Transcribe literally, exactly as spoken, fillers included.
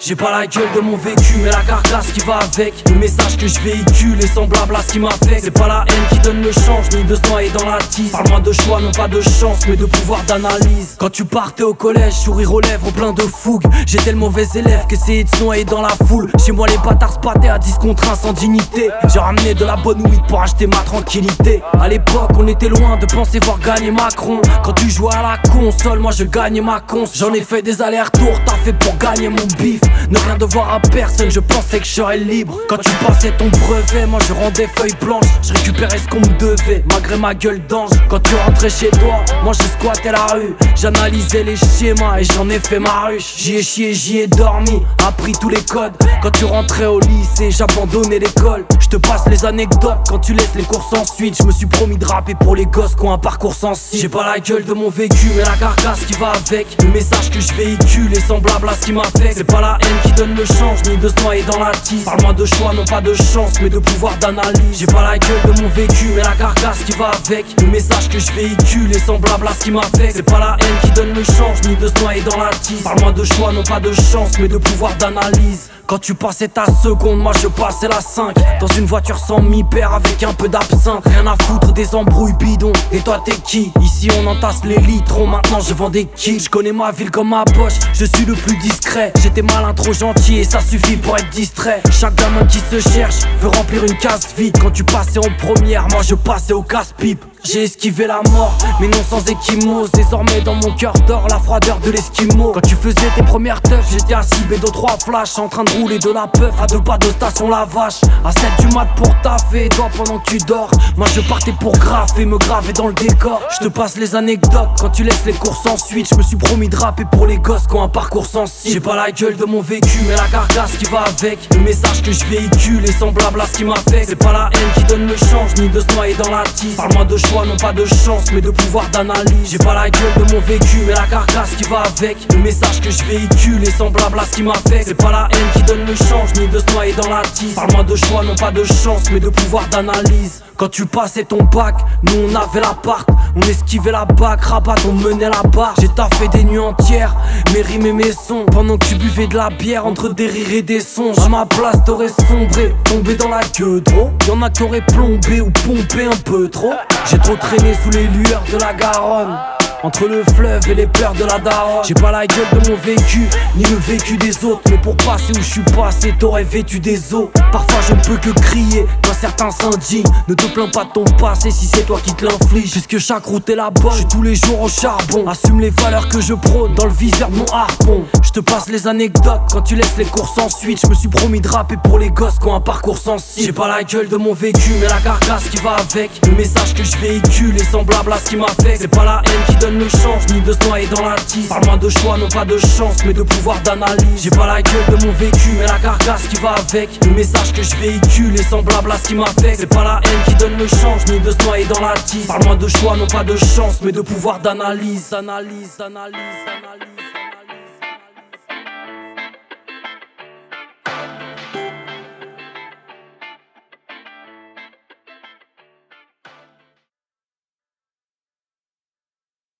J'ai pas la gueule de mon vécu, mais la carcasse qui va avec. Le message que je véhicule est semblable à ce qui m'affecte. C'est pas la haine qui donne le change, ni de se noyer dans la tise. Parle-moi de choix, non pas de chance, mais de pouvoir d'analyse. Quand tu partais au collège, sourire aux lèvres, plein de fougue. J'étais le mauvais élève, qu'essayer de se noyer dans la foule. Chez moi les bâtards se battaient à dix contre un sans dignité. J'ai ramené de la bonne weed pour acheter ma tranquillité. À l'époque on était loin de penser voir gagner Macron. Quand tu jouais à la console, moi je gagnais ma cons. J'en ai fait des allers-retours, t'as fait pour gagner mon bif. Ne rien devoir à personne, je pensais que je serais libre. Quand tu passais ton brevet, moi je rendais feuille blanche. Je récupérais ce qu'on me devait, malgré ma gueule d'ange. Quand tu rentrais chez toi, moi je squattais la rue. J'analysais les schémas et j'en ai fait ma ruche. J'y ai chié, j'y ai dormi, appris tous les codes. Quand tu rentrais au lycée, j'abandonnais l'école. Je te passe les anecdotes quand tu laisses les cours sans suite. Je me suis promis de rapper pour les gosses qui ont un parcours sensible. J'ai pas la gueule de mon vécu, mais la carcasse qui va avec. Le message que je véhicule est semblable à ce qui m'affecte. C'est pas la haine qui donne le change, ni de se noyer dans la tise. Parle-moi de choix, non pas de chance, mais de pouvoir d'analyse. J'ai pas la gueule de mon vécu, mais la carcasse qui va avec. Le message que je véhicule est semblable à ce qui m'affecte. C'est pas la haine qui donne le change, ni de se noyer dans la tise. Parle-moi de choix, non pas de chance, mais de pouvoir d'analyse. Quand tu passais ta seconde, moi je passais la cinq. Dans une voiture sans mi-père avec un peu d'absinthe. Rien à foutre des embrouilles bidons. Et toi t'es qui? Ici on entasse les litrons, maintenant je vends des kills. Je connais ma ville comme ma poche, je suis le plus discret. J'étais malin, trop gentil et ça suffit pour être distrait. Chaque gamin qui se cherche veut remplir une case vide. Quand tu passais en première, moi je passais au casse-pipe. J'ai esquivé la mort, mais non sans échymose. Désormais dans mon cœur dort la froideur de l'esquimau. Quand tu faisais tes premières teufs, j'étais assis bédo trois flash, en train de rouler de la peuf à deux pas de station la vache. À sept du mat pour taffer, toi pendant que tu dors. Moi je partais pour graffer, me graver dans le décor. Je te passe les anecdotes quand tu laisses les cours sans suite. Je me suis promis de rapper pour les gosses qui ont un parcours sensible. J'ai pas la gueule de mon vécu, mais la carcasse qui va avec. Le message que je véhicule est semblable à ce qui m'affecte. C'est pas la haine qui donne le change, ni de se noyer dans la tise. Parle-moi de choix, non pas de chance, mais de pouvoir d'analyse. J'ai pas la gueule de mon vécu, mais la carcasse qui va avec. Le message que je véhicule est semblable à ce qui m'affecte. C'est pas la haine qui donne le change, ni de se noyer dans la tise. Parle-moi de choix, non pas de chance, mais de pouvoir d'analyse. Quand tu passais ton bac, nous on avait l'appart. On esquivait la bac, rabat, on menait la barre. J'ai taffé des nuits entières, mes rimes et mes sons. Pendant que tu buvais de la bière entre des rires et des songes. À ma place t'aurais sombré, tombé dans la queue trop. Y'en a qui auraient plombé ou pompé un peu trop. J'ai trop traîné sous les lueurs de la Garonne, entre le fleuve et les pleurs de la daronne. J'ai pas la gueule de mon vécu, ni le vécu des autres. Mais pour passer où je suis passé, t'aurais vêtu des os. Parfois je ne peux que crier quand certains s'indignent. Ne te plains pas de ton passé si c'est toi qui te l'inflige. Puisque chaque route est la bonne, je suis tous les jours au charbon. Assume les valeurs que je prône dans le viseur de mon harpon. Je te passe les anecdotes quand tu laisses les cours sans suite. Je me suis promis de rapper pour les gosses qui ont un parcours sensible. J'ai pas la gueule de mon vécu, mais la carcasse qui va avec. Le message que je véhicule est semblable à ce qui m'affecte. C'est pas la haine qui donne le change, ni de se noyer dans la tise. Parle-moi de choix, non pas de chance, mais de pouvoir d'analyse. J'ai pas la gueule de mon vécu, mais la carcasse qui va avec. Le message que je véhicule est semblable à ce qui m'affecte. C'est pas la haine qui donne le change, ni de se noyer dans la tise. Parle-moi de choix, non pas de chance, mais de pouvoir d'analyse. Analyse, analyse, analyse.